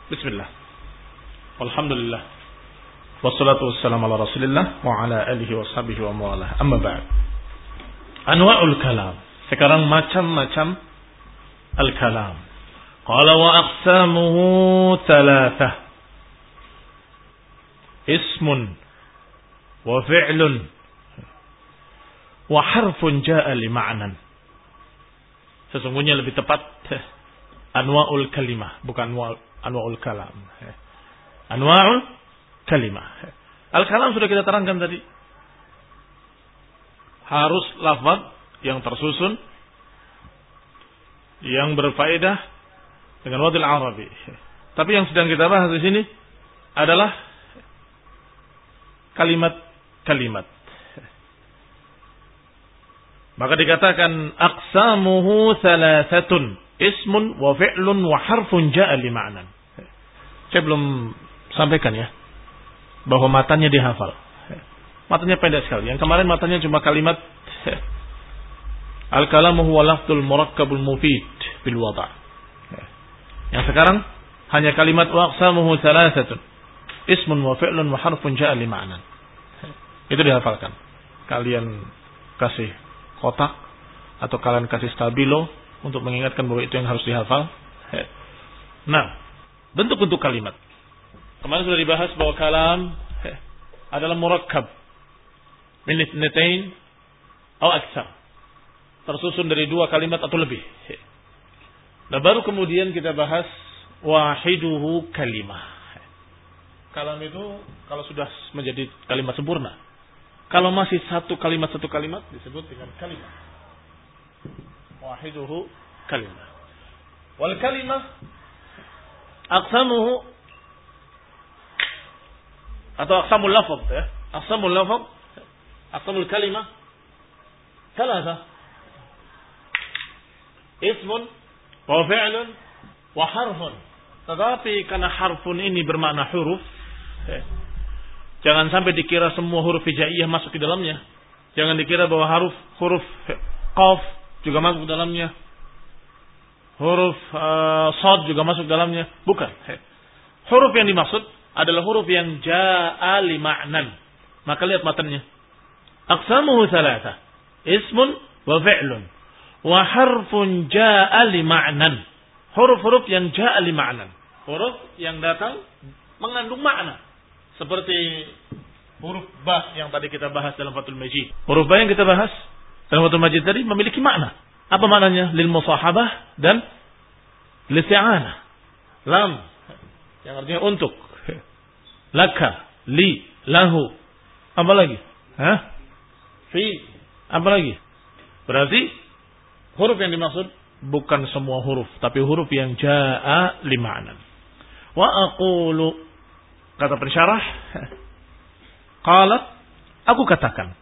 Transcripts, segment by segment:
Bismillah. Alhamdulillah. Wassalatu wassalamu ala Rasulillah wa ala alihi wa sahbihi wa mawalah. Amma ba'd. Anwa'ul kalam. Sekarang macam-macam al-kalam. Qala wa aqsamuhu thalathah. Ismun wa fi'lun wa harfun ja'a li ma'nan. Sesungguhnya lebih tepat anwa'ul kalimah, bukan anwa'ul kalam. Anwa'ul kalimah. Al-kalam sudah kita terangkan tadi. Harus lafaz yang tersusun, yang berfaedah dengan wadil Arabi. Tapi yang sedang kita bahas di sini adalah kalimat-kalimat. Maka dikatakan aqsamuhu thalathatun, ismun wa fi'lun wa harfun ja'a li ma'nan. Saya belum sampaikan ya bahwa matanya dihafal. Matanya pendek sekali. Yang kemarin matanya cuma kalimat al-kalamu huwa lafdzul murakkabul mufid bil wada'. Yang sekarang hanya kalimat wa aqsamuhu thalathatun, ismun wa fi'lun wa harfun ja'a li ma'nan. Itu dihafalkan. Kalian kasih kotak atau kalian kasih stabilo untuk mengingatkan bahwa itu yang harus dihafal. Nah, bentuk-bentuk kalimat. Kemarin sudah dibahas bahwa kalam adalah murakkab min itsnatain atau aktsar. Tersusun dari dua kalimat atau lebih. Nah, baru kemudian kita bahas wahiduhu kalimah. Kalam itu kalau sudah menjadi kalimat sempurna. Kalau masih satu kalimat disebut dengan kalimah. Wahiduhu kalimah. Wal kalimah aqsamuhu atau aqsamul lafaz ya. Aqsamul lafaz, aqsamul kalimah thalatha. Ismun wa fi'lun wa harfun. Tetapi karena harfun ini bermakna huruf, jangan sampai dikira semua huruf hijaiyah masuk di dalamnya. Jangan dikira bahwa huruf qaf juga masuk ke dalamnya. Huruf shad juga masuk dalamnya. Bukan. Huruf yang dimaksud adalah huruf yang ja'a li ma'nan. Maka lihat matanya. Aqsamuhu thalatha. Ismun wa fi'lun. Wa harfun ja'a li ma'nan. Huruf-huruf yang ja'a li ma'nan. Huruf yang datang mengandung makna. Seperti huruf ba yang tadi kita bahas dalam Fathul Majid. Huruf ba yang kita bahas dalam Fathul Majid tadi memiliki makna. Apa maknanya? Lil musahabah dan listi'anah. Lam yang artinya untuk. Laka, li, lahu. Apa lagi? Fi. Apa lagi? Berarti huruf yang dimaksud bukan semua huruf, tapi huruf yang ja'a li ma'nan. Wa aqulu, kata pensyarah, qalat, aku katakan,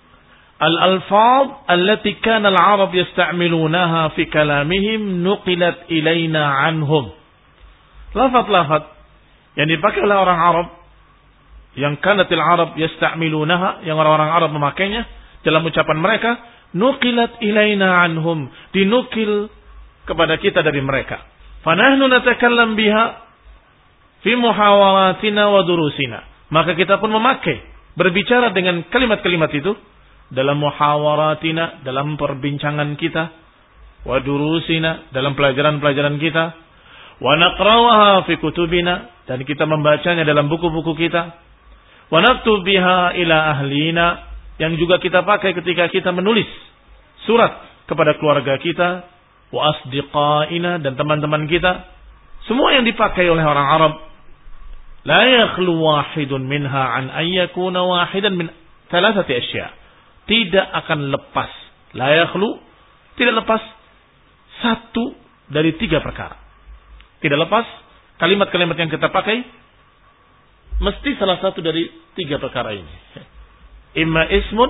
al-alfaz allati kana al-arab yasta'milunaha fi kalamihim nuqilat ilaina anhum. Lafaz-lafaz yang dipakai oleh orang Arab, yang kanatil Arab yasta'milunaha, yang orang-orang Arab memakainya dalam ucapan mereka, nuqilat ilaina anhum, dinukil kepada kita dari mereka. Fanahnu natakallam biha fi muhawaratina wa durusina. Maka kita pun memakai, berbicara dengan kalimat-kalimat itu dalam muhawaratina, dalam perbincangan kita, wa durusina, dalam pelajaran-pelajaran kita, wa naqra'uha fi kutubina, dan kita membacanya dalam buku-buku kita, wa naktub biha ila ahlina, yang juga kita pakai ketika kita menulis surat kepada keluarga kita, wa asdiqaina, dan teman-teman kita. Semua yang dipakai oleh orang Arab, la yakhlu wahidun minha an ayyakuna wahidan min thalathati asya. Tidak akan lepas, la yakhlu, tidak lepas satu dari tiga perkara. Tidak lepas kalimat-kalimat yang kita pakai mesti salah satu dari tiga perkara ini. Imma ismun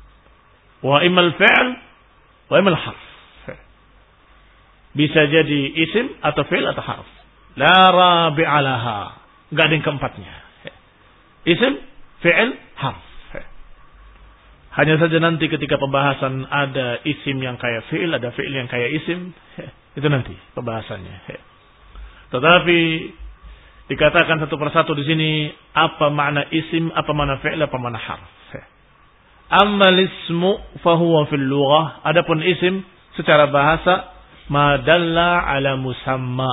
wa imma al-fi'l wa imma al-harf. Bisa jadi isim atau fi'il atau harf. La rabi'a laha. Enggak ada yang keempatnya. Isim, fi'il, harf. Hanya saja nanti ketika pembahasan ada isim yang kayak fi'il, ada fi'il yang kayak isim, itu nanti pembahasannya. Tetapi dikatakan satu persatu di sini apa makna isim, apa makna fi'il, apa makna harf. Ammal ismu fahuwa fil lughah, adapun isim secara bahasa ma dalla ala musamma.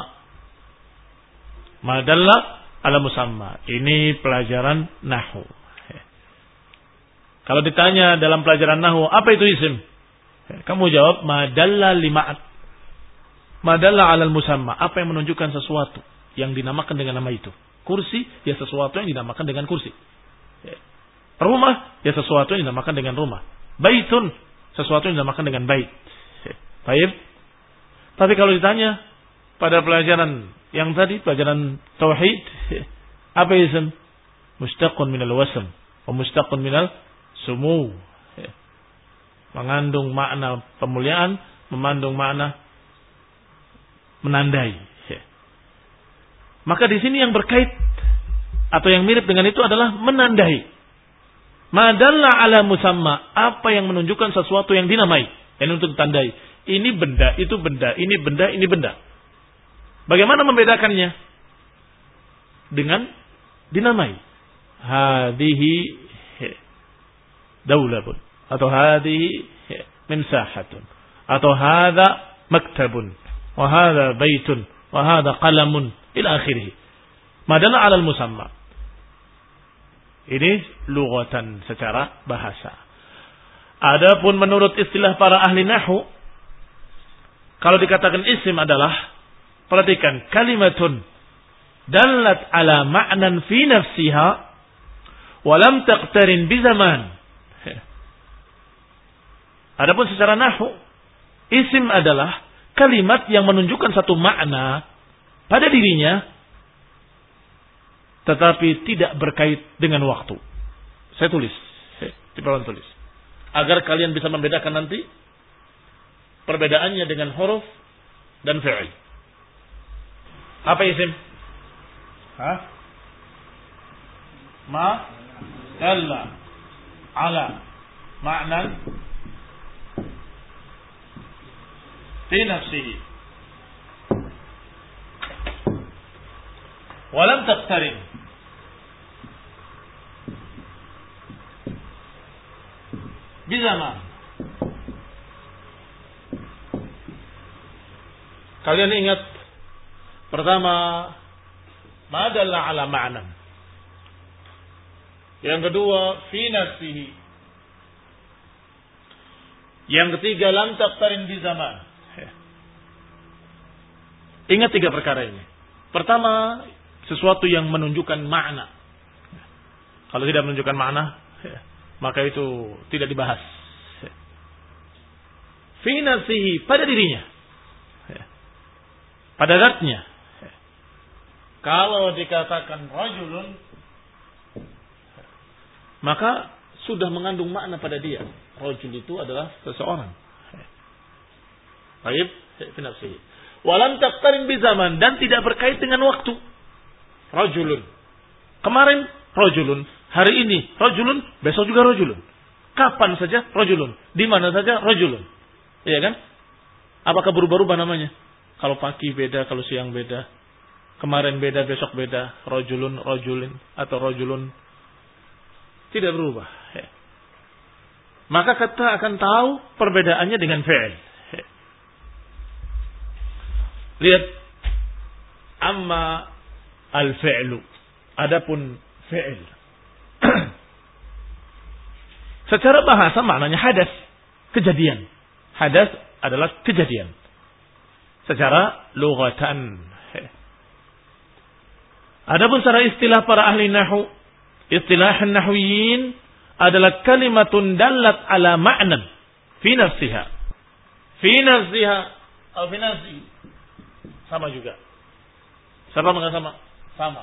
Ma dalla ala musamma. Ini pelajaran nahwu. Kalau ditanya dalam pelajaran nahwu, apa itu isim? Kamu jawab ma dalla lima'at. Ma dalla ala musamma, apa yang menunjukkan sesuatu yang dinamakan dengan nama itu. Kursi, ya sesuatu yang dinamakan dengan kursi. Rumah, ya sesuatu yang dinamakan dengan rumah. Baitun, sesuatu yang dinamakan dengan bait. Baik. Tapi kalau ditanya pada pelajaran yang tadi, pelajaran tauhid, apa isim? Mustaqun minal wasm, wa mustaqun minal sumu. Mengandung makna pemuliaan, mengandung makna menandai. Maka di sini yang berkait atau yang mirip dengan itu adalah menandai. Madalla ala musamma, apa yang menunjukkan sesuatu yang dinamai, yang untuk tandai. Ini benda, itu benda, ini benda, ini benda. Bagaimana membedakannya? Dengan dinamai. Hadhihi daulatun, atau hadhihi mimsahatun, atau hadha maktabun, wa hadha baitun, wa hadha qalamun, ila akhirih. Madalla ala musamma. Ini lughatan, secara bahasa. Adapun menurut istilah para ahli nahwu, kalau dikatakan isim adalah, perhatikan, kalimatun dallat ala ma'nan fi nafsiha wa lam taqtarin bi zaman. Adapun secara nahwu, isim adalah kalimat yang menunjukkan satu makna pada dirinya tetapi tidak berkait dengan waktu. Saya tulis, di bawah tulis, agar kalian bisa membedakan nanti perbedaannya dengan huruf dan fi'il. Apa isim? Ma dalla ala ma'nan fi nafsihi wa lam taqtarin bizaman. Kalian ingat pertama ma dalla ala ma'nan, yang kedua fi nafsihi, yang ketiga lam taqtarin bizaman. Ingat tiga perkara ini. Pertama, sesuatu yang menunjukkan makna. Kalau tidak menunjukkan makna, maka itu tidak dibahas. Fi nafsihi, pada dirinya, pada zatnya. Kalau dikatakan rajulun, maka sudah mengandung makna pada dia. Rajul itu adalah seseorang. Baik, fi nafsihi. Walam taqtarin bi zaman, dan tidak berkait dengan waktu. Rajulun, kemarin rajulun, hari ini rajulun, besok juga rajulun. Kapan saja rajulun, di mana saja rajulun. Iya kan? Apakah berubah-ubah namanya? Kalau pagi beda, kalau siang beda. Kemarin beda, besok beda. Rajulun, rajulin, atau rajulun. Tidak berubah. Maka kita akan tahu perbedaannya dengan fi'il. Lihat. Amma al-fi'lu. Adapun fi'il. Secara bahasa maknanya hadas. Kejadian. Hadas adalah kejadian. Secara lughatan. Adapun secara istilah para ahli nahwu, istilah nahwiyin adalah kalimatun dallat ala ma'nan fi nafsiha. Fi nafsiha atau fi nafsi. Sama juga. Sama dengan sama? Sama.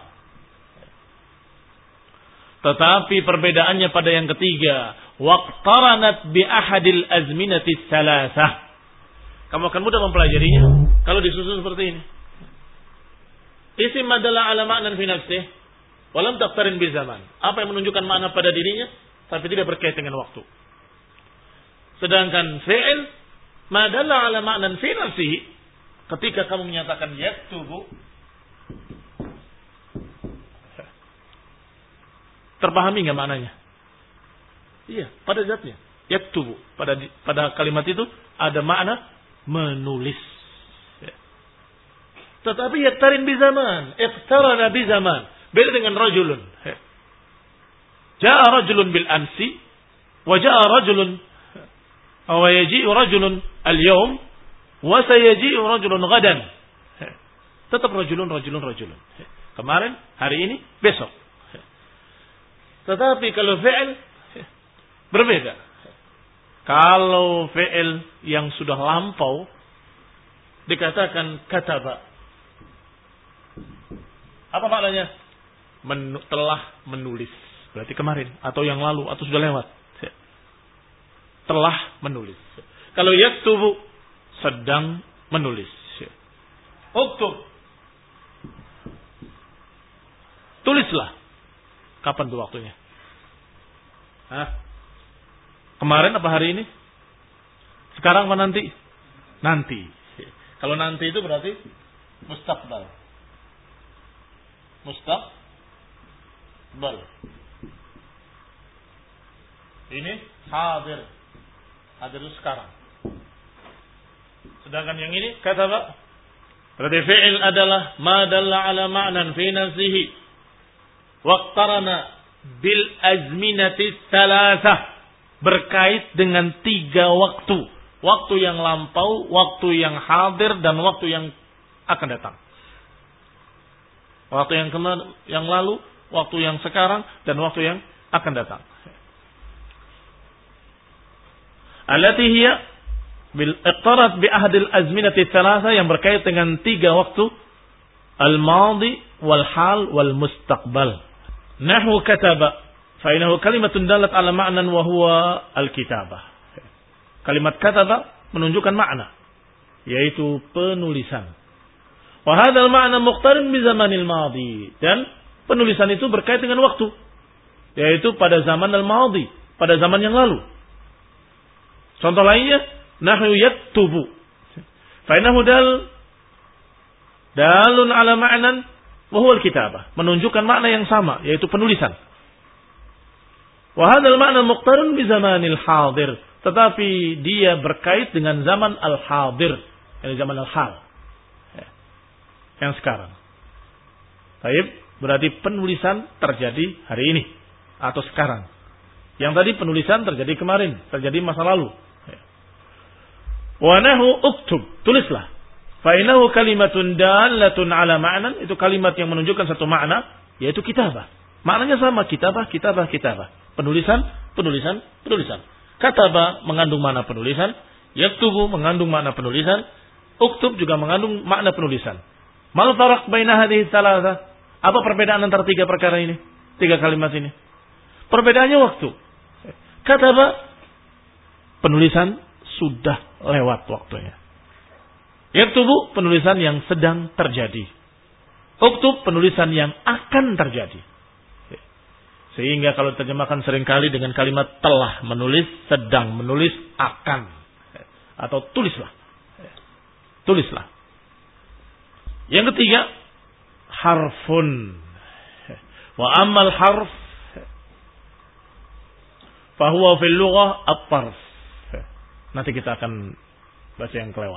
Tetapi perbedaannya pada yang ketiga, waqtaranat bi ahadil azminati tsalatsah. Kamu akan mudah mempelajarinya kalau disusun seperti ini. Isim adalah ala ma'nan fi nafsih wa lam taqtarin bi zaman. Apa yang menunjukkan makna pada dirinya tapi tidak berkait dengan waktu. Sedangkan fi'il madalla ala ma'nan fi nafsihi, ketika kamu menyatakan yaktubu, Terpahami nggak maknanya? Iya, pada zatnya. Yaktubu. Pada kalimat itu ada makna menulis. Ya. Tetapi yaktarin bi zaman. Iqtarana bi zaman. Beda dengan rajulun. Ya. Ja'a rajulun bil amsi. Wa ja'a rajulun. Wa yaji'u rajulun al-yawm. Wa sayaji'u rajulun gadan. Ya. Tetap rajulun. Ya. Kemarin, hari ini, besok. Ya. Tetapi kalau fi'il berbeda. Kalau fi'il yang sudah lampau dikatakan kataba. Apa maknanya? Telah menulis. Berarti kemarin atau yang lalu atau sudah lewat. Telah menulis. Kalau yaktubu sedang menulis. Uktub. Tulislah. Kapan tuh waktunya? Kemarin apa hari ini? Sekarang apa nanti? Nanti. Kalau nanti itu berarti mustaqbal. Mustaqbal. Ini hadir. Hadir itu sekarang. Sedangkan yang ini kata apa? Berarti fi'il adalah ma dalla ala ma'nan fi nafsihi waqtarana bil azminati tsalatsah. Berkait dengan 3 waktu. Waktu yang lampau, waktu yang hadir, dan waktu yang akan datang. Waktu yang lalu, waktu yang sekarang, dan waktu yang akan datang. Allati hiya bil iqtarat bi ahdil azminati thalatha, yang berkait dengan 3 waktu. Al-madi, wal hal, wal mustaqbal. Nahwu kataba. Fainahu kalimatun dalat ala ma'nan wa huwa al-kitabah. Kalimat kataba menunjukkan makna, yaitu penulisan. Wa hadzal ma'na muqtarin bi zamanil madi, dan penulisan itu berkait dengan waktu, yaitu pada zaman al-madi, pada zaman yang lalu. Contoh lainnya nahwu yaktubu. Fainahu dalun ala ma'nan wa huwa al-kitabah, menunjukkan makna yang sama, yaitu penulisan. Wa hadzal ma'na muqtarun bi zamanil hadir, tetapi dia berkait dengan zaman al-hadir, yakni zaman al-hal. Yang sekarang. Baik, berarti penulisan terjadi hari ini atau sekarang. Yang tadi penulisan terjadi kemarin, terjadi masa lalu. Wa nahu uktub, tulislah. Fa innahu kalimatun dalatun ala ma'nan, itu kalimat yang menunjukkan satu makna, yaitu kitabah. Maknanya sama, kitabah. Penulisan. Kataba mengandung makna penulisan. Yaktubu mengandung makna penulisan. Uktub juga mengandung makna penulisan. Mal faraq baina hadhihi thalatha? Apa perbedaan antara 3 perkara ini? 3 kalimat ini. Perbedaannya waktu. Kataba, penulisan sudah lewat waktunya. Yaktubu, penulisan yang sedang terjadi. Uktub, penulisan yang akan terjadi. Sehingga kalau terjemahkan seringkali dengan kalimat telah menulis, sedang menulis, akan. Atau tulislah. Tulislah. Yang ketiga, harfun. Wa ammal harf fahuwa fil lughah at-tarf. Nanti kita akan baca yang kelewat.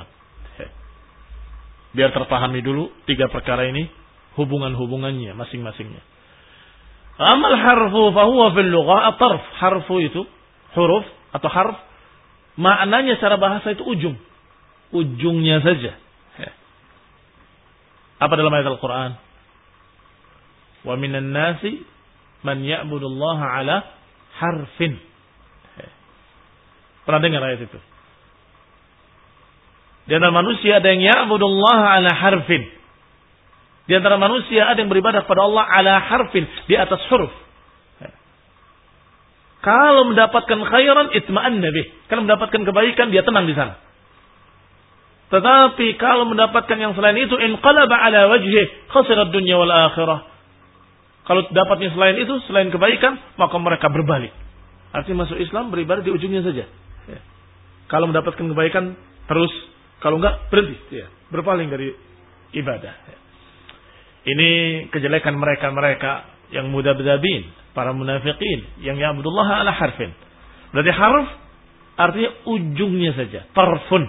Biar terpahami dulu 3 perkara ini, hubungan-hubungannya masing-masingnya. Amal harfu fahuwa fil lughah at-tarf. Harfu itu huruf atau harf, maknanya secara bahasa itu ujung. Ujungnya saja. Apa dalam ayat Al-Qur'an? Wa minan nasi man ya'budullaha ala harfin. Pernah dengar ayat itu? Di antara manusia ada yang ya'budullaha ala harfin. Di antara manusia ada yang beribadah kepada Allah ala harfin, di atas huruf. Kalau mendapatkan khairan itma'anna bih. Kalau mendapatkan kebaikan dia tenang di sana. Tetapi kalau mendapatkan yang selain itu inqalaba ala wajhih khasirat dunya wal akhirah. Kalau dapatnya selain itu, selain kebaikan, maka mereka berbalik. Artinya masuk Islam beribadah di ujungnya saja. Kalau mendapatkan kebaikan terus, kalau enggak berhenti, berpaling dari ibadah. Ini kejelekan mereka yang mudabdabin, para munafiqin yang ya'budullah ala harfin. Berarti harf artinya ujungnya saja, tarfun.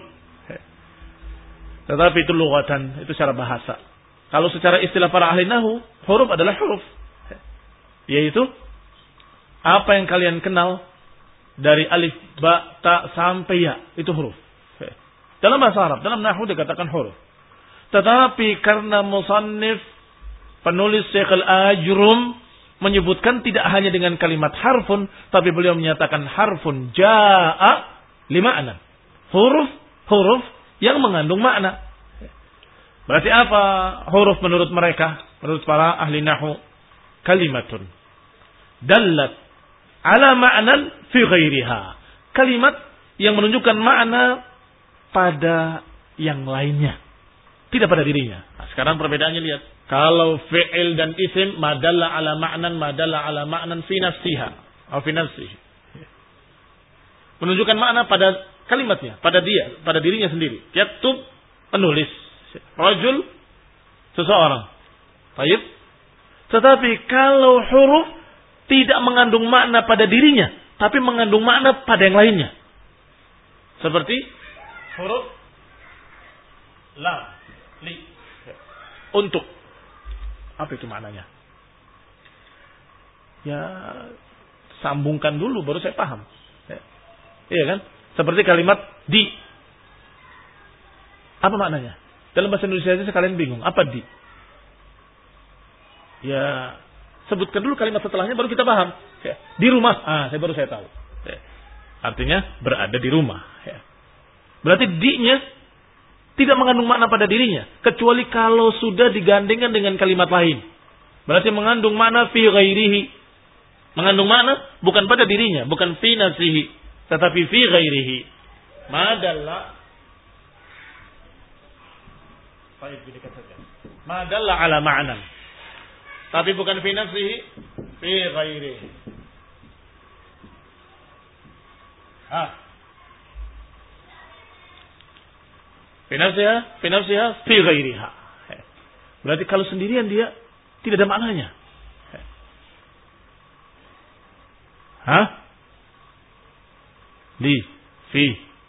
Tetapi itu lughatan, itu secara bahasa. Kalau secara istilah para ahli nahwu, huruf adalah huruf. Yaitu apa yang kalian kenal dari alif, ba, ta sampai ya, itu huruf. Dalam bahasa Arab, dalam nahwu dikatakan huruf. Tetapi karena musannif penulis Syekh Al-Ajrum menyebutkan tidak hanya dengan kalimat harfun, tapi beliau menyatakan harfun jaa lima'na. Huruf yang mengandung makna. Berarti apa huruf menurut mereka? Menurut para ahli nahwu, kalimatun dallat ala ma'nan fi ghairiha. Kalimat yang menunjukkan makna pada yang lainnya, tidak pada dirinya. Nah, sekarang perbedaannya lihat. Kalau fi'il dan isim madalla ala ma'nan fi nafsiha atau fi nafsihi. Menunjukkan makna pada kalimatnya, pada dia, pada dirinya sendiri. Yaktub, penulis. Rajul, seseorang. Baik. Tetapi kalau huruf tidak mengandung makna pada dirinya, tapi mengandung makna pada yang lainnya. Seperti huruf lam, li, untuk. Apa itu maknanya? Ya, sambungkan dulu baru saya paham. Iya kan? Seperti kalimat di. Apa maknanya? Dalam bahasa Indonesia saja sekalian bingung. Apa di? Ya, sebutkan dulu kalimat setelahnya baru kita paham. Ya. Di rumah. Baru saya tahu. Ya. Artinya berada di rumah. Ya. Berarti di-nya tidak mengandung makna pada dirinya. Kecuali kalau sudah digandengkan dengan kalimat lain. Berarti mengandung makna fi ghairihi. Mengandung makna bukan pada dirinya. Bukan fi nafsihi. Tetapi fi ghairihi. Madalla. Baik, didekat saja. Madalla ala ma'nan. Tapi bukan fi nafsihi. Fi ghairihi. Fi nafsiha fi ghairiha. Berarti kalau sendirian dia tidak ada maknanya. Li, fi.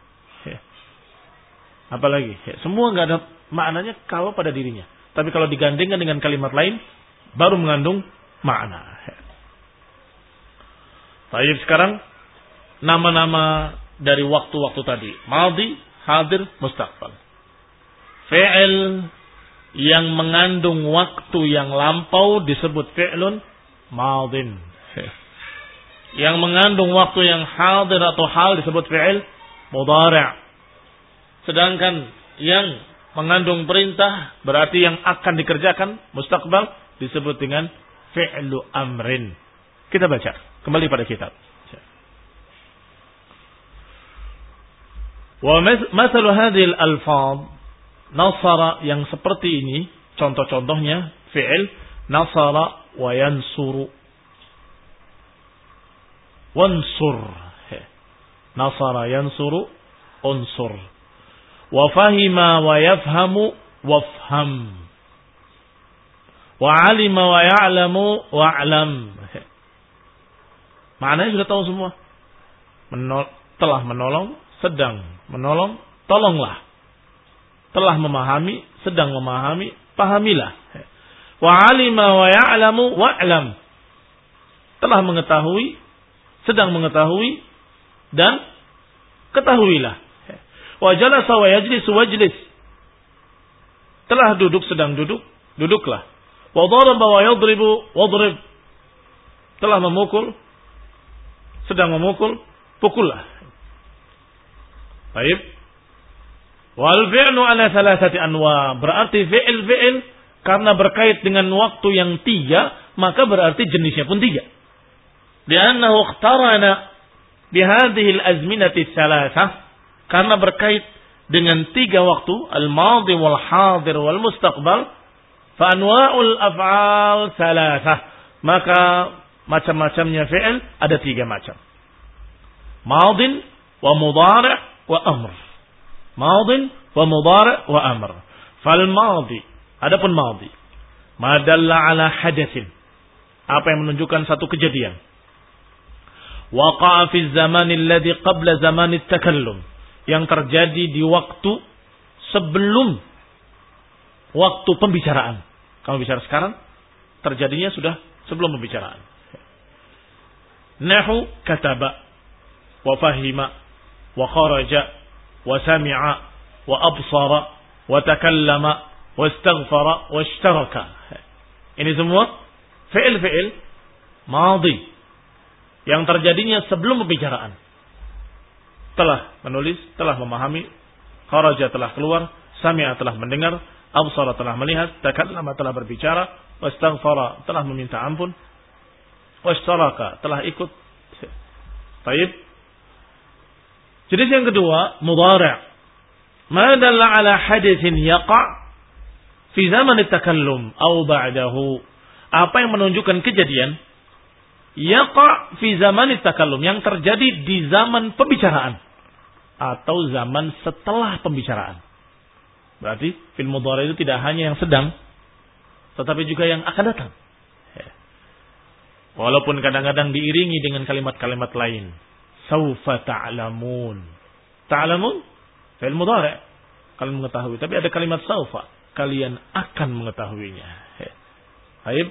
Apalagi? Semua enggak ada maknanya kalau pada dirinya. Tapi kalau digandengkan dengan kalimat lain baru mengandung makna. Baik, sekarang nama-nama dari waktu-waktu tadi. Madhi, hadir, mustaqbal. Fi'il yang mengandung waktu yang lampau disebut fi'lun madin. Yang mengandung waktu yang hadir atau hal disebut fi'il mudhari'. Sedangkan yang mengandung perintah berarti yang akan dikerjakan mustaqbal disebut dengan fi'lu amrin. Kita baca kembali pada kitab. Wa masalu hadhil alfaz nasara yang seperti ini, contoh-contohnya fi'il nasara wa yansuru. Wansur. Nasara yansuru unsur. Wa fahima wa yafhamu wafham. Wa alima wa ya'lamu wa'lam. Maknanya sudah tahu semua. Telah menolong, sedang menolong, tolonglah. Telah memahami, sedang memahami, pahamilah. Wa alima wa ya'lamu wa'lam. Telah mengetahui, sedang mengetahui, dan ketahuilah. Wa jalasa wa yajlisu wajlis. Telah duduk, sedang duduk, duduklah. Wa daraba wa yadribu wadrib. Telah memukul, sedang memukul, pukullah. Baik. Wal fi'lu ala thalathati anwa. Berarti fi'il karena berkait dengan waktu yang 3, maka berarti jenisnya pun 3. Li'annahu ikhtarana bihadhihi al-azminati thalathah. Karena berkait dengan 3 waktu, al-madhi wal hadir wal mustaqbal, fa anwa'ul af'al thalathah. Maka macam-macamnya fi'il ada 3 macam. Madin wa mudhari' wa amr. Madin wa mudhari' wa amr. Fal madhi, adapun madhi, ma dalla ala hadatsin. Apa yang menunjukkan satu kejadian. Waqa'a fi zamanil ladzi qabla zamanit takallum. Yang terjadi di waktu sebelum waktu pembicaraan. Kalau bicara sekarang, terjadinya sudah sebelum pembicaraan. Nahu kataba, wa fahima, wa kharaja, wa sami'a, wa absara, wa takallama, wa istaghfara, wa ishtaraka. Ini semua fi'il madhi yang terjadinya sebelum pembicaraan. Telah menulis, telah memahami, kharaja telah keluar, sami'a telah mendengar, absara telah melihat, takallama telah berbicara, wastaghfara telah meminta ampun, washtaraka telah ikut. Baik. Jenis yang kedua, mudhari'. Ma dalla ala haditsin yaqa' fi zaman at-takallum aw ba'dahu. Apa yang menunjukkan kejadian yaqa' fi zaman at-takallum, yang terjadi di zaman pembicaraan atau zaman setelah pembicaraan. Berarti fil mudhari' itu tidak hanya yang sedang, tetapi juga yang akan datang. Walaupun kadang-kadang diiringi dengan kalimat-kalimat lain. Saufa ta'lamun. Ta'lamun fil mudhari', kalian mengetahui, tapi ada kalimat saufa, kalian akan mengetahuinya. Baik.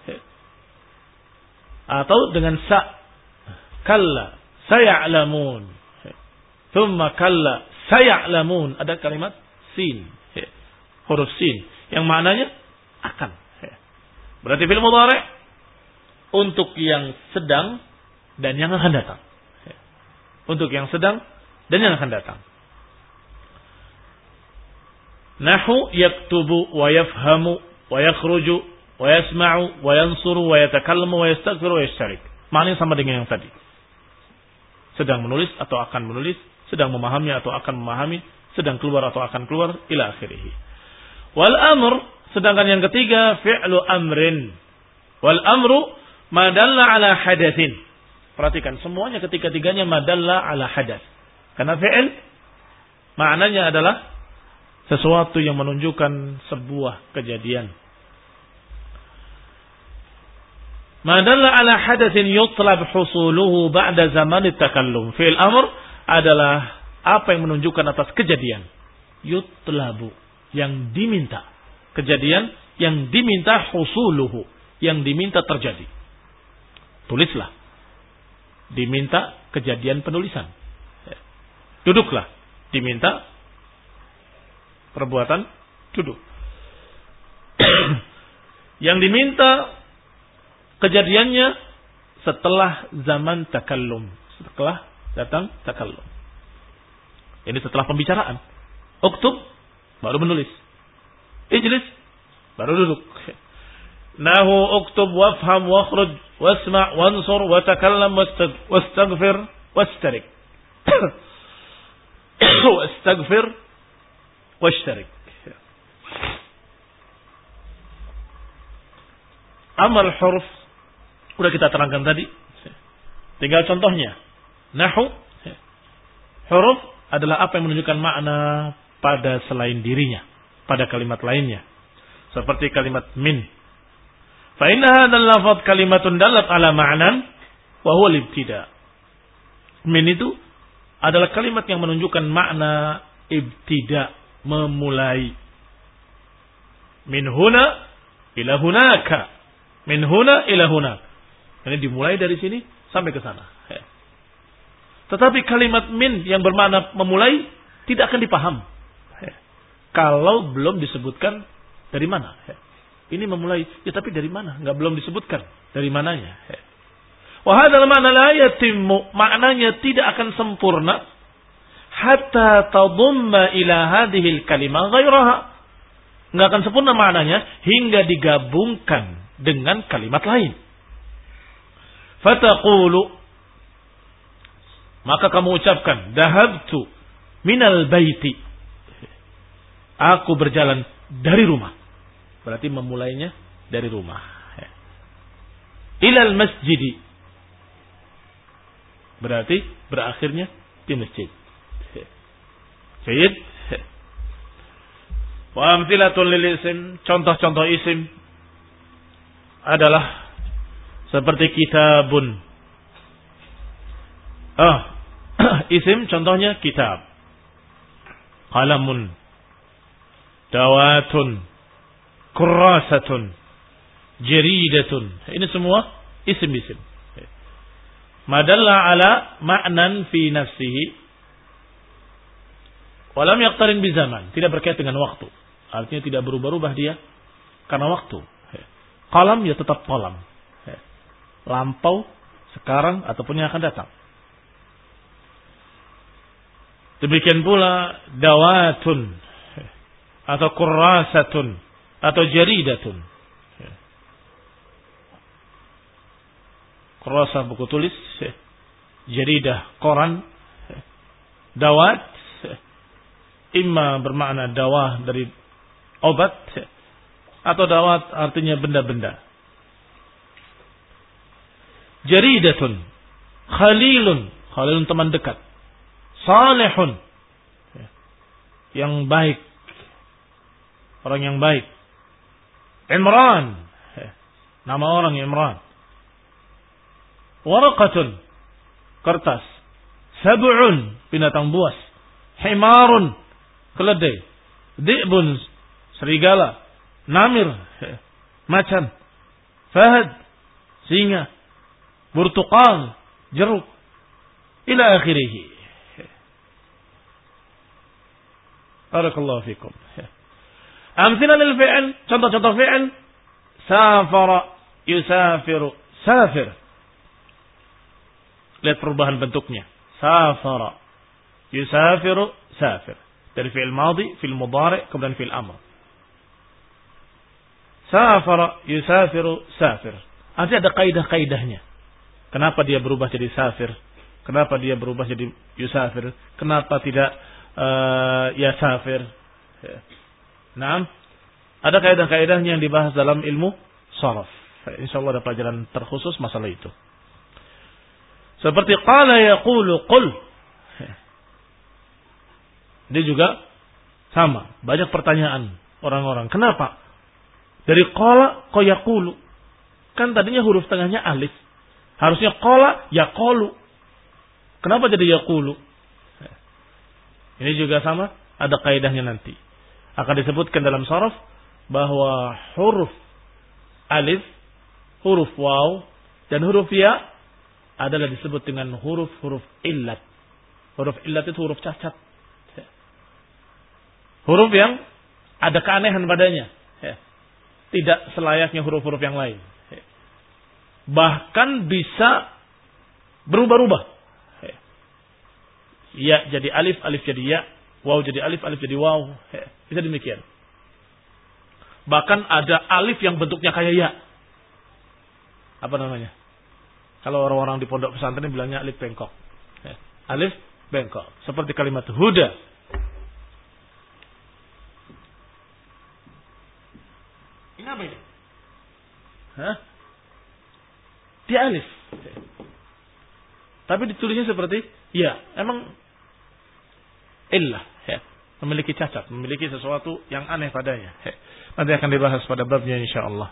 Atau dengan sa, kalla saya'lamun. Thumma kalla saya'lamun. Ada kalimat sin, huruf sin, yang maknanya akan. Berarti fil mudhari' untuk yang sedang dan yang akan datang. Untuk yang sedang dan yang akan datang. Nahu yaktubu wa yafhamu wa yakhruju wa yasma'u wa yansuru wa yatakallamu wa yastaghfiru wa yashtarik. Maknanya sama dengan yang tadi. Sedang menulis atau akan menulis, sedang memahami atau akan memahami, sedang keluar atau akan keluar, ila akhirih. Wal amr, sedangkan yang ketiga fi'lu amrin. Wal amru madalla ala hadatsin. Perhatikan semuanya ketiga-tiganya madalla ala hadats. Karena fi'il maknanya adalah sesuatu yang menunjukkan sebuah kejadian. Madalla ala hadatsin yutlab husuluhu ba'da zaman at-takallum. Fi'il amr adalah apa yang menunjukkan atas kejadian. Yutlabu, yang diminta. Kejadian yang diminta husuluhu, yang diminta terjadi. Tulislah. Diminta kejadian penulisan. Duduklah. Diminta perbuatan duduk. Yang diminta kejadiannya setelah zaman takallum. Setelah datang takallum. Ini setelah pembicaraan. Uktub, baru menulis. Ijlis, baru duduk. Nahu uktub wafham wakhruj wasma' wansur watakallam wastaghfir wastarik. Wastaghfir wastarik. Amal huruf sudah kita terangkan tadi. Tinggal contohnya. Nahu, huruf adalah apa yang menunjukkan makna pada selain dirinya, pada kalimat lainnya. Seperti kalimat min. Fa inna hadzal lafadz kalimatun dallat ala ma'nan wa huwa al-ibtida. Min itu adalah kalimat yang menunjukkan makna ibtida, memulai. Min huna ila hunaka. Min huna ila hunak. Ini dimulai dari sini sampai ke sana. Tetapi kalimat min yang bermakna memulai tidak akan dipaham kalau belum disebutkan dari mana. Ini memulai, ya tapi dari mana? Enggak, belum disebutkan dari mananya. Wa hadzal ma'na la yatimmu, maknanya tidak akan sempurna hatta tadumma ila hadhil kalimah ghairaha. Enggak akan sempurna maknanya hingga digabungkan dengan kalimat lain. Fataqulu, maka kamu ucapkan, dahabtu minal baiti. Aku berjalan dari rumah. Berarti memulainya dari rumah. Ilal masjidi. Berarti berakhirnya di masjid. Sayyid. Wa amthilatun lil isim. Contoh-contoh isim adalah Seperti kitabun. Isim contohnya kitab. Qalamun. Dawatun. Kurasatun. Jaridatun. Ini semua isim-isim. Madalla ala ma'nan fi nafsihi. Walam yaqtarin bi zaman. Tidak berkait dengan waktu. Artinya tidak berubah-ubah dia karena waktu. Qalam ya tetap qalam. Lampau, sekarang, ataupun yang akan datang. Demikian pula dawatun. Atau kurasatun. Atau jaridatun. Kurasa buku tulis. Jaridah koran. Dawat. Imma bermakna dawah dari obat. Atau dawat artinya benda-benda. Jaridatun. Khalilun. Khalilun teman dekat. Salihun. Yang baik. Orang yang baik. Imran. Nama orang Imran. Waraqatun. Kertas. Sab'un. Binatang buas. Himarun. Keledai. Di'bun. Serigala. Namir. Macan. Fahad. Singa. Burtuqal. Jeruk. Ila akhirih. Barakallahu fikum. Amthila lil fi'il. Contoh-contoh fi'il. Safara. Yusafiru. Safir. Lihat perubahan bentuknya. Safara. Yusafiru. Safir. Dari fi'il madhi, fi'il mudhari, kemudian fi'il amr. Safara. Yusafiru. Safir. Artinya ada kaidah-kaidahnya. Kenapa dia berubah jadi safir? Kenapa dia berubah jadi yusafir? Kenapa tidak yasafir? Nah, ada kaidah-kaidahnya yang dibahas dalam ilmu sharaf. Insyaallah ada pelajaran terkhusus masalah itu. Seperti qala yaqulu qul. Dia juga sama, banyak pertanyaan orang-orang. Kenapa? Dari qala kok yaqulu? Kan tadinya huruf tengahnya alif. Harusnya qala yaqulu. Kenapa jadi yaqulu? Ini juga sama, ada kaidahnya nanti. Akan disebutkan dalam sharaf bahwa huruf alif, huruf waw dan huruf ya adalah disebut dengan huruf-huruf illat. Huruf illat itu huruf cacat. Huruf yang ada keanehan padanya. Tidak selayaknya huruf-huruf yang lain. Bahkan bisa berubah-ubah. Ya jadi alif, alif jadi ya. Waw jadi alif, alif jadi waw. Bisa demikian. Bahkan ada alif yang bentuknya kayak ya. Apa namanya? Kalau orang-orang di pondok pesantren bilangnya alif bengkok. Alif bengkok. Seperti kalimat huda. Ini apa ini? Dia alif. Tapi ditulisnya seperti ya. Emang illah. Memiliki cacat. Memiliki sesuatu yang aneh padanya. Nanti akan dibahas pada babnya insyaAllah.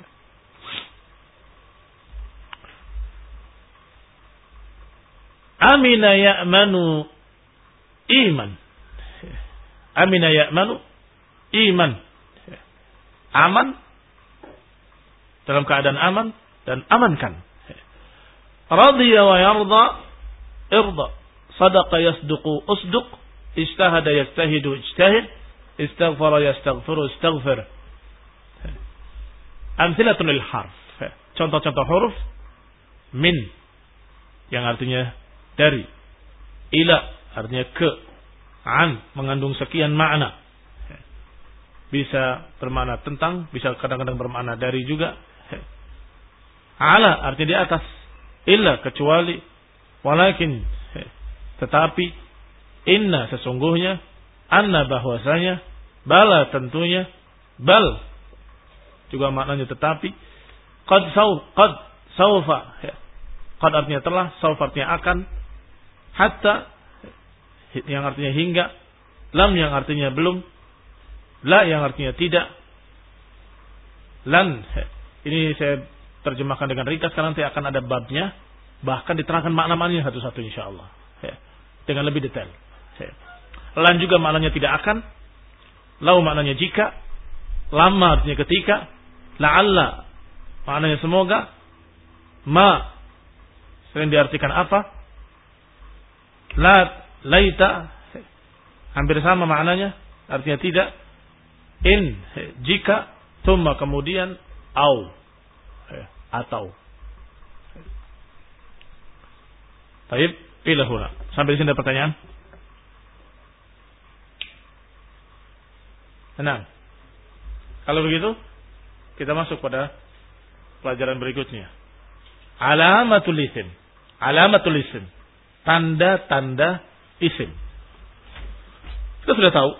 Amina ya'manu iman. Amina ya'manu iman. Aman. Dalam keadaan aman. Dan amankan. Radhiya wa yarda. Irda. Sadaqa yasduqu usduq. Ijtahada yastahidu ijtahid. Istaghfara yastaghfiru istaghfir. Amthilatul lil harf. Contoh-contoh huruf. Min. Yang artinya dari. Ila. Artinya ke. An. Mengandung sekian makna. Bisa bermakna tentang. Bisa kadang-kadang bermakna dari juga. Ala. Artinya di atas. Illa. Kecuali. Walakin. Tetapi. Inna. Sesungguhnya. Anna bahwasanya. Bala tentunya. Bal. Juga maknanya tetapi. Qad saufa. Qad artinya telah. Saufa artinya akan. Hatta. Yang artinya hingga. Lam yang artinya belum. La yang artinya tidak. Lan. Ini saya terjemahkan dengan ringkas karena nanti akan ada babnya, bahkan diterangkan makna-maknanya satu-satu insyaallah. Ya, dengan lebih detail. Ya. Lan juga maknanya tidak akan, lau maknanya jika, lama artinya ketika, la'alla maknanya semoga, ma sering diartikan apa, laita hampir sama maknanya, artinya tidak, in jika, thumma kemudian, au atau. Baik, ilahuna. Sampai di sini ada pertanyaan? Tenang. Kalau begitu, kita masuk pada pelajaran berikutnya. Alamatul isim. Alamatul isim. Tanda-tanda isim. Kita sudah tahu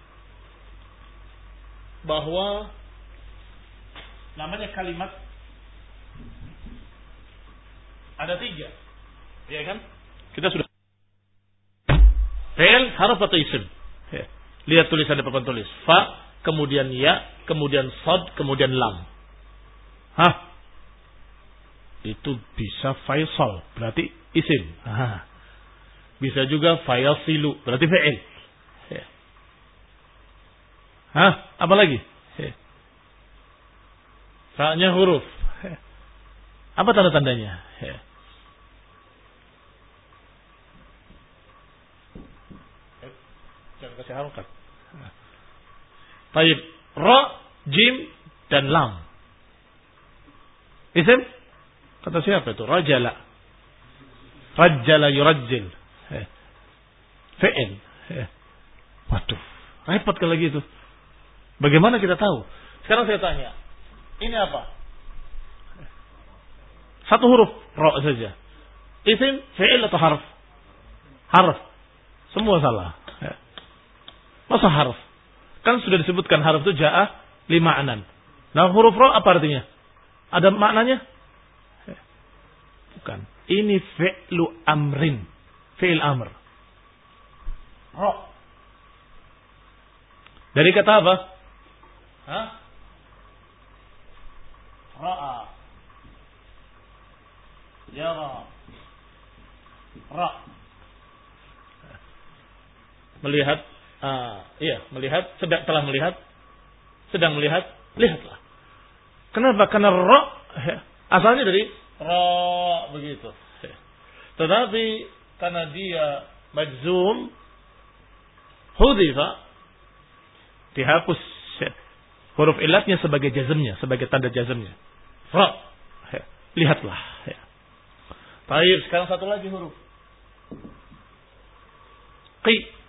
bahwa namanya kalimat ada 3. Ya kan? Kita sudah fi'il, harf atau isim. Ya. Lihat tulisan di papan tulis. Fa, kemudian ya, kemudian sad, kemudian lam. Hah? Itu bisa faisal, berarti isim. Hah. Bisa juga fayasilu, berarti fi'il. Ya. Hah? Apa lagi? Ya. Fa-nya huruf. Ya. Apa tanda-tandanya? Ya. Jangan kasih harokat. Baik, ra, jim, dan lam. Isim? Kata siapa itu? Rajala. Rajala yurajjil. Fi'il. Waduh, repot kalau gitu. Bagaimana kita tahu? Sekarang saya tanya. Ini apa? Satu huruf, ra saja. Isim, fi'il atau harf? Harf. Semua salah. Masa harf? Kan sudah disebutkan harf itu ja'a li ma'nan. Nah, huruf ra apa artinya? Ada maknanya? Bukan. Ini fi'lu amrin. Fi'il amr. Ra. Dari kata apa? Hah? Ra'a. Yara. Ra. Melihat. Iya, melihat, telah melihat, sedang melihat, lihatlah. Kenapa? Karena ra asalnya dari ra begitu. Tetapi karena dia majzum, hudzifa, dihapus huruf ilatnya sebagai jazmnya, sebagai tanda jazmnya. Ra, lihatlah. Baik, sekarang satu lagi huruf. Qi.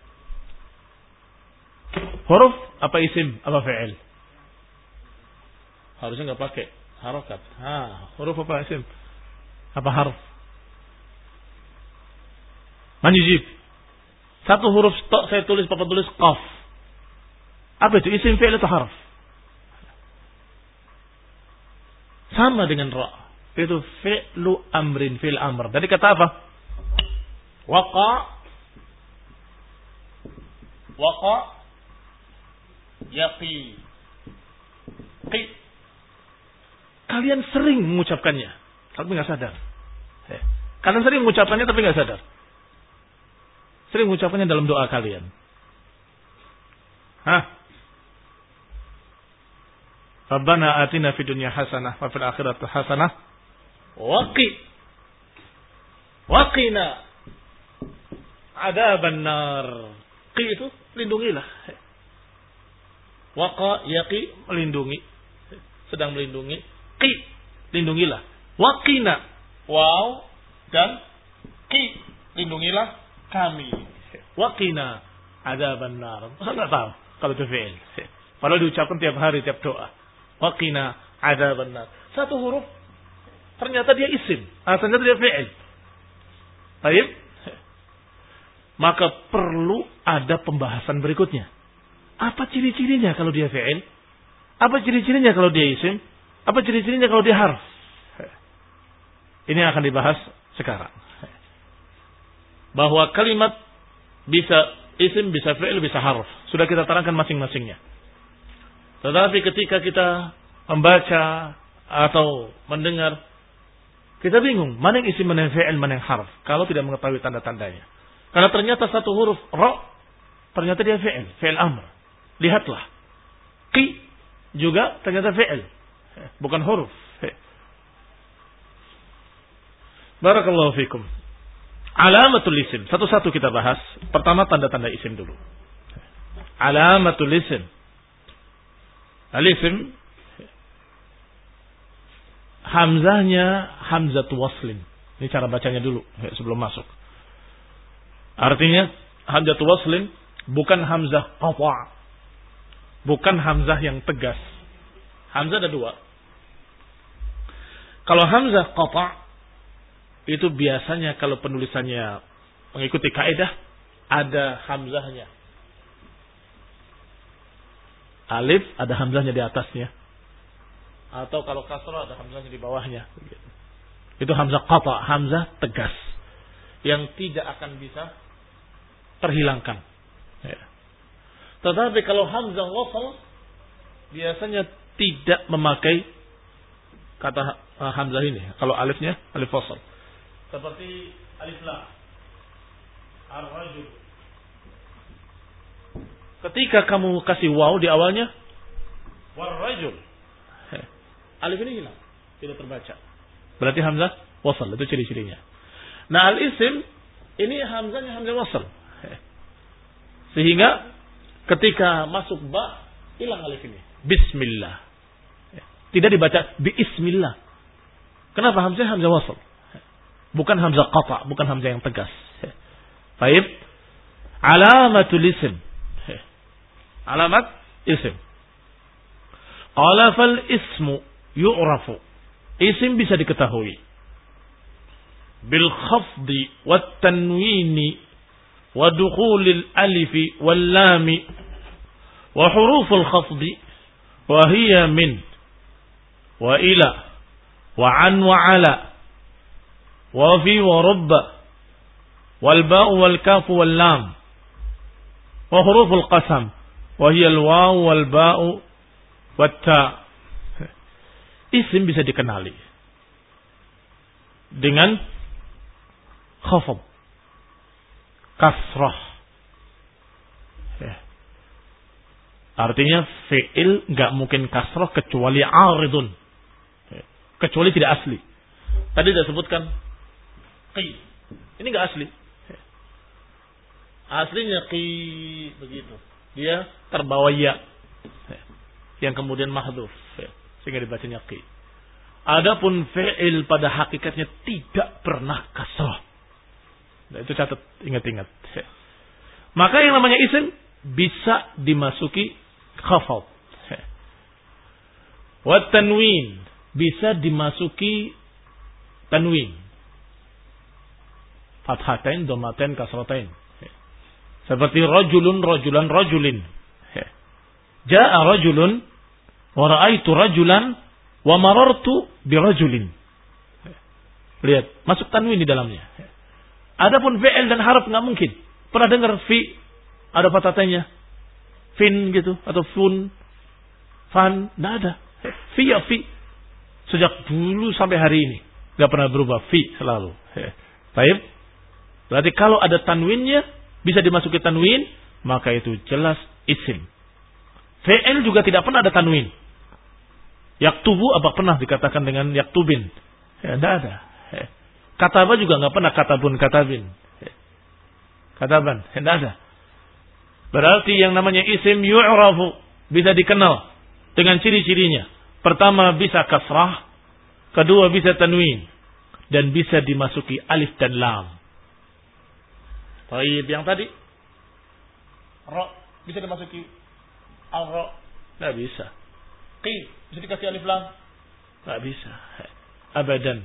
Huruf apa isim apa fi'il? Harusnya enggak pakai harokat. Huruf apa isim? Apa harf? Man yujib. Satu huruf tok saya tulis, papa tulis qaf. Apa itu? Isim, fi'il atau harf? Sama dengan ra. Itu fi'lu amrin, fi'il amr. Dari kata apa? Waqa. Yaqi. Qi. Kalian sering mengucapkannya, tapi nggak sadar. Kalian sering mengucapkannya tapi nggak sadar. Sering mengucapkannya dalam doa kalian. Rabbana atina fid dunya hasanah wa fil akhirati hasanah waqina adzaban nar. Qi itu lindungilah. Waqa, yaqi, melindungi, sedang melindungi. Qi, lindungilah. Waqina, wow, dan qi, lindungilah kami. Waqina adzaban nar. Masa enggak tahu kalau itu fi'il? Padahal diucapkan tiap hari, tiap doa. Waqina adzaban nar. Satu huruf ternyata dia isim, ternyata dia fi'il. Baik? Maka perlu ada pembahasan berikutnya. Apa ciri-cirinya kalau dia fi'il? Apa ciri-cirinya kalau dia isim? Apa ciri-cirinya kalau dia harf? Ini akan dibahas sekarang. Bahwa kalimat bisa isim, bisa fi'il, bisa harf. Sudah kita terangkan masing-masingnya. Tetapi ketika kita membaca atau mendengar, kita bingung mana yang isim, mana yang fi'il, mana yang harf kalau tidak mengetahui tanda-tandanya. Karena ternyata satu huruf ra ternyata dia fi'il amr. Lihatlah. Qi juga ternyata fi'il, bukan huruf. Barakallahu fikum. Alamatul isim. Satu-satu kita bahas. Pertama tanda-tanda isim dulu. Alamatul isim. Al-isim hamzahnya hamzatu waslin. Ini cara bacanya dulu sebelum masuk. Artinya hamzatu waslin bukan hamzah qata'. Bukan hamzah yang tegas. Hamzah ada dua. Kalau hamzah qata' itu biasanya kalau penulisannya mengikuti kaidah ada hamzahnya. Alif ada hamzahnya di atasnya. Atau kalau kasrah ada hamzahnya di bawahnya. Itu hamzah qata', hamzah tegas. Yang tidak akan bisa terhilangkan. Ya. Tetapi kalau hamzah wasl biasanya tidak memakai kata hamzah ini. Kalau alifnya alif wasl. Seperti alif lam. Ar-rajul. Ketika kamu kasih waw di awalnya, war-rajul. Alif ini hilang, tidak terbaca. Berarti hamzah wasl, itu ciri-cirinya. Nah, al-isim ini hamzahnya hamzah wasl. Sehingga ketika masuk ba, hilang alif ini. Bismillah. Tidak dibaca biismillah. Kenapa hamzah hamzah wasl? Bukan hamzah qata', bukan hamzah yang tegas. Baik. Alamatul isim. Alamat isim. Qala fal ismu yu'rafu. Isim bisa diketahui bil khafdi wat tanwini wa dukhulil alifi wal lami wa huruful khafdi wa hiya min wa ila wa an wa ala wa fi wa rabba wal ba'u wal kafu wal lam wa huruful qasam wa hiya al waw wal ba'u wat ta. Isim bisa dikenali dengan khafd, kasrah. Artinya fi'il enggak mungkin kasrah kecuali aridun. Kecuali tidak asli. Tadi sudah sebutkan qi. Ini enggak asli. Aslinya qi begitu. Dia terbawa ya. Yang kemudian mahdhuf. Sehingga dibacanya qi. Adapun fi'il pada hakikatnya tidak pernah kasrah. Nah, itu catat, ingat-ingat. Maka yang namanya isim bisa dimasuki khafad. Wa tanwin bisa dimasuki tanwin. Fathatain, dhammatain, kasratain. Seperti rajulun, rajulan, rajulin. Ja'a rajulun wa ra'aitu rajulan wa marartu bi rajulin. Lihat, masuk tanwin di dalamnya. Adapun fi'il dan harf enggak mungkin. Pernah dengar fi ada fathahnya? Fin gitu atau fun, fan, enggak ada. Fi ya fi. Sejak dulu sampai hari ini enggak pernah berubah, fi selalu. Baik. Berarti kalau ada tanwinnya bisa dimasuki tanwin, maka itu jelas isim. Fi'il juga tidak pernah ada tanwin. Yaktubu apa pernah dikatakan dengan yaktubin? Tidak ada. Kataba juga nggak pernah katabun katabin. Kataban, tidak ada. Berarti yang namanya isim yu'rafu bisa dikenal dengan ciri-cirinya. Pertama bisa kasrah, kedua bisa tanwin, dan bisa dimasuki alif dan lam. Baik, yang tadi ra bisa dimasuki al-ra, nggak bisa. Qi bisa dikasih alif lam, nggak bisa. Abadan.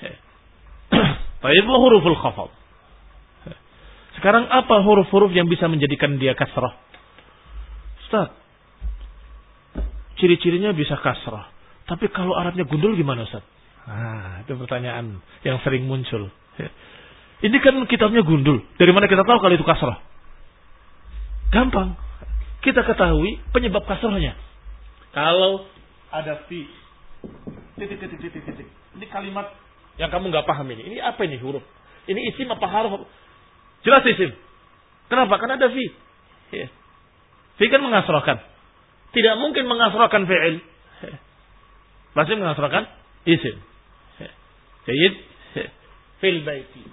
Baik, huruful khafad. Sekarang apa huruf-huruf yang bisa menjadikan dia kasrah? Ustaz, ciri-cirinya bisa kasrah. Tapi kalau Arabnya gundul gimana, Ustaz? Itu pertanyaan yang sering muncul. Ini kan kitabnya gundul. Dari mana kita tahu kalau itu kasrah? Gampang. Kita ketahui penyebab kasrahnya. Kalau ada fi titik. Ini kalimat yang kamu nggak paham ini. Ini apa ini huruf? Ini isim apa harf? Jelas isim. Kenapa? Karena ada fi. Ya. Fi kan mengasrahkan. Tidak mungkin mengasrahkan fi'il. Pasti mengasrahkan isim. Sayyid fil baiti.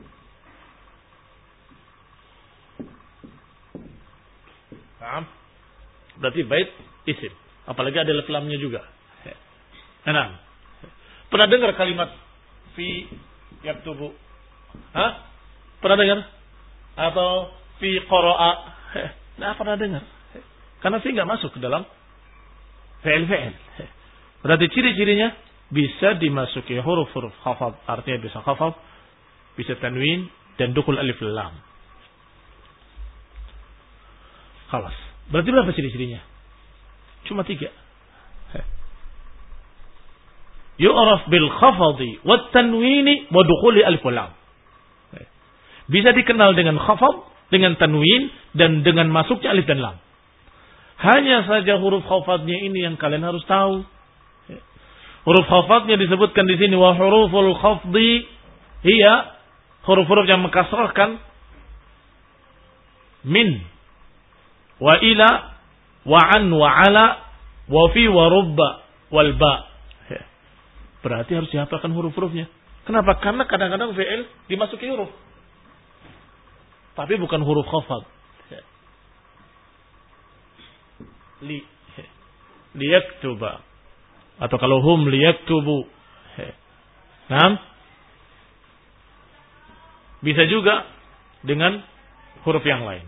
Paham? Berarti bait isim. Apalagi ada alif lamnya juga. Nah, pernah dengar kalimat fi yaktubu? Hah? Pernah dengar? Atau fi qara'a? Nah, pernah dengar. Karena fi enggak masuk ke dalam fi'il. Berarti ciri-cirinya bisa dimasuki huruf-huruf khafad, artinya bisa khafad, bisa tanwin dan dukul alif lam. Khalas. Berarti berapa ciri-cirinya? Cuma 3. Yu'raf bil khafadi wat tanwini wa dukhuli alif lam. Bisa dikenal dengan khafad, dengan tanwin dan dengan masuknya alif dan lam. Hanya saja huruf khafadnya ini yang kalian harus tahu. Huruf khafadnya disebutkan di sini wa huruful khafdi hiya huruf-huruf yang mengkasrahkan min wa ila wa an wa ala wa fi wa rubba wal ba. Berarti harus dihafalkan huruf-hurufnya. Kenapa? Karena kadang-kadang fi'il dimasuki huruf. Tapi bukan huruf khafad. Liyaktuba. Atau kalau hum liyaktubu. Nah, bisa juga dengan huruf yang lain.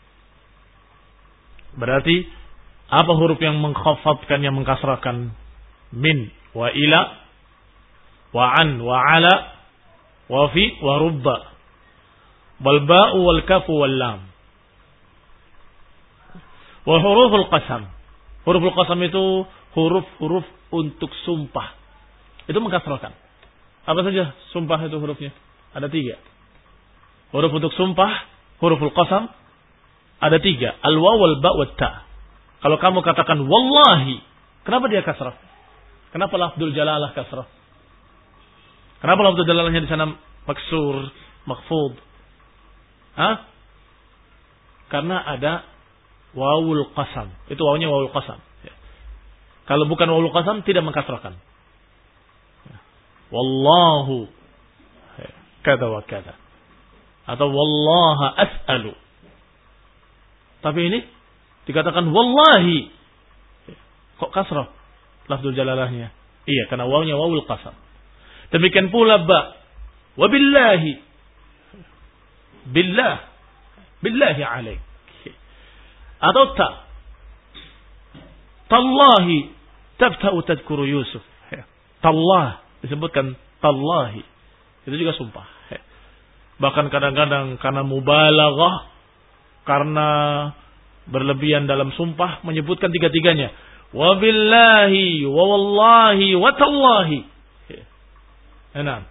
Berarti apa huruf yang mengkhafadkan, yang mengkasrahkan? Min wa ila wa an wa ala wa fi wa rubba wal ba'u wal kafu wal lam. Wa huruful qasam. Huruful qasam itu huruf-huruf untuk sumpah. Itu mengkasrahkan. Apa saja sumpah itu hurufnya? Ada 3. Huruf untuk sumpah, huruful qasam ada 3. Al-waw wal ba wa ta. Kalau kamu katakan wallahi, kenapa dia kasrah? Kenapa lafdzul jalalah kasrah? Kenapa lafdzul jalalahnya di sana maksur, makhfud? Hah? Karena ada wawul qasam. Itu wawunya wawul qasam. Kalau bukan wawul qasam tidak mengkasrahkan. Wallahu kada wa kada. Atau wallaha as'alu. Tapi ini dikatakan wallahi. Kok kasrah lafzul jalalahnya? Iya, karena wawunya wawul qasam. Demikian pula ba. Wabillahi. Billah. Billahi alaik. Atau ta. Tallahi tabta'u tadhkuru Yusuf. Tallah disebutkan tallahi. Itu juga sumpah. Bahkan kadang-kadang karena mubalaghah, karena berlebihan dalam sumpah menyebutkan 3-tiganya. Wabillahi wa wallahi wa tallahi. Enak.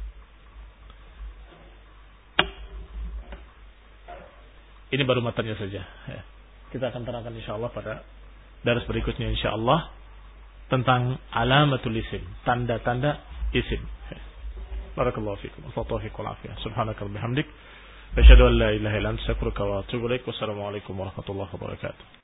Ini baru matanya saja. Kita akan terangkan insyaallah pada daras berikutnya insyaallah tentang alamatul isim, tanda-tanda isim. Barakallahu fikum. Taufiq wal afiyah. Subhanakallahumma wa bihamdik, asyhadu an la ilaha illa anta astaghfiruka wa atubu ilaik. Wassalamu alaikum warahmatullahi wabarakatuh.